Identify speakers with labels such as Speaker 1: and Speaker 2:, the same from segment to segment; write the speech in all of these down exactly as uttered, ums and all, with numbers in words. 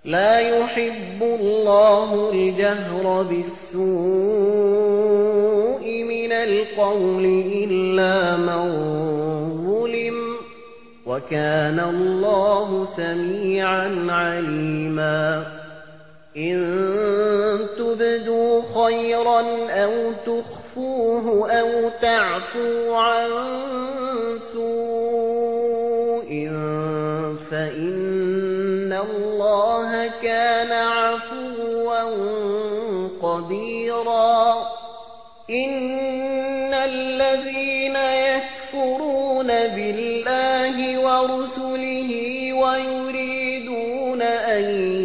Speaker 1: لا يحب الله الجهر بالسوء من القول إلا من ظلم وكان الله سميعا عليما إن تبدوا خيرا أو تخفوه أو تعفوا عن سوء فإن الله كان عفوا قديرا إن الذين يكفرون بالله ورسله ويريدون أن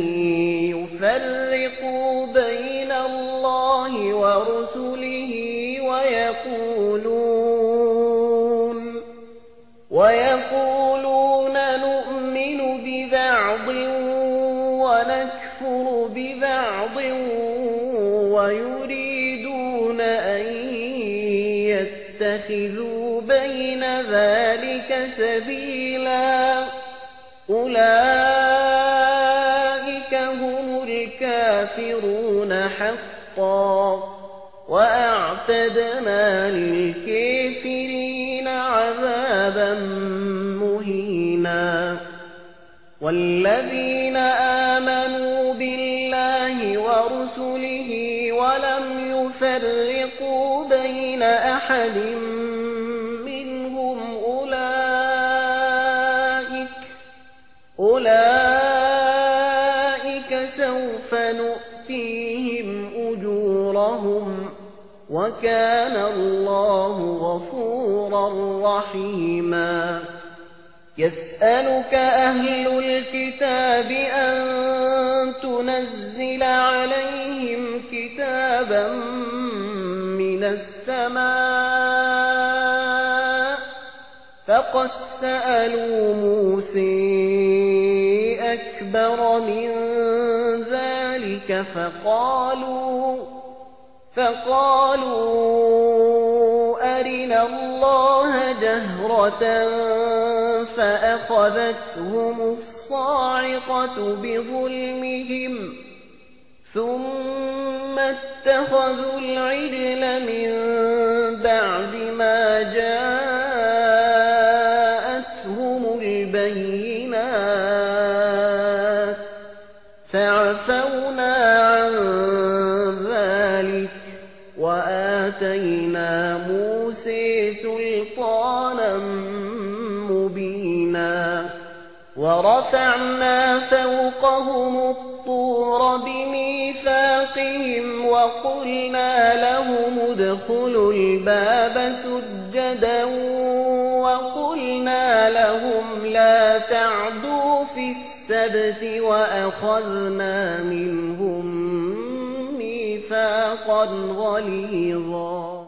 Speaker 1: يفرقوا بين الله ورسله ويقولون ويقولون نؤمن ببعض ونكفر ببعض ويريدون أن يتخذوا بين ذلك سبيلا أولئك هم الكافرون حقا وأعتدنا للكافرين عذابا مهينا والذين آمنوا بالله ورسله ولم يفرقوا بين أحد منهم أولئك أولئك سوف نؤتيهم أجورهم وكان الله غفورا رحيما يسألك أهل الكتاب أن تنزل عليهم كتابا من السماء فقد سألوا موسى أكبر من ذلك فقالوا فقالوا أرنا الله جهرة فأخذتهم الصاعقة بظلمهم ثم اتخذوا العجل من بعد ما جاءتهم البينات فعفونا عن ذلك وآتينا موسى سلطانا مبينا ورفعنا فوقهم الطور بميثاقهم وقلنا لهم ادخلوا الباب سجدا وقلنا لهم لا تعدوا في السبت وأخذنا منهم ميثاقا غليظا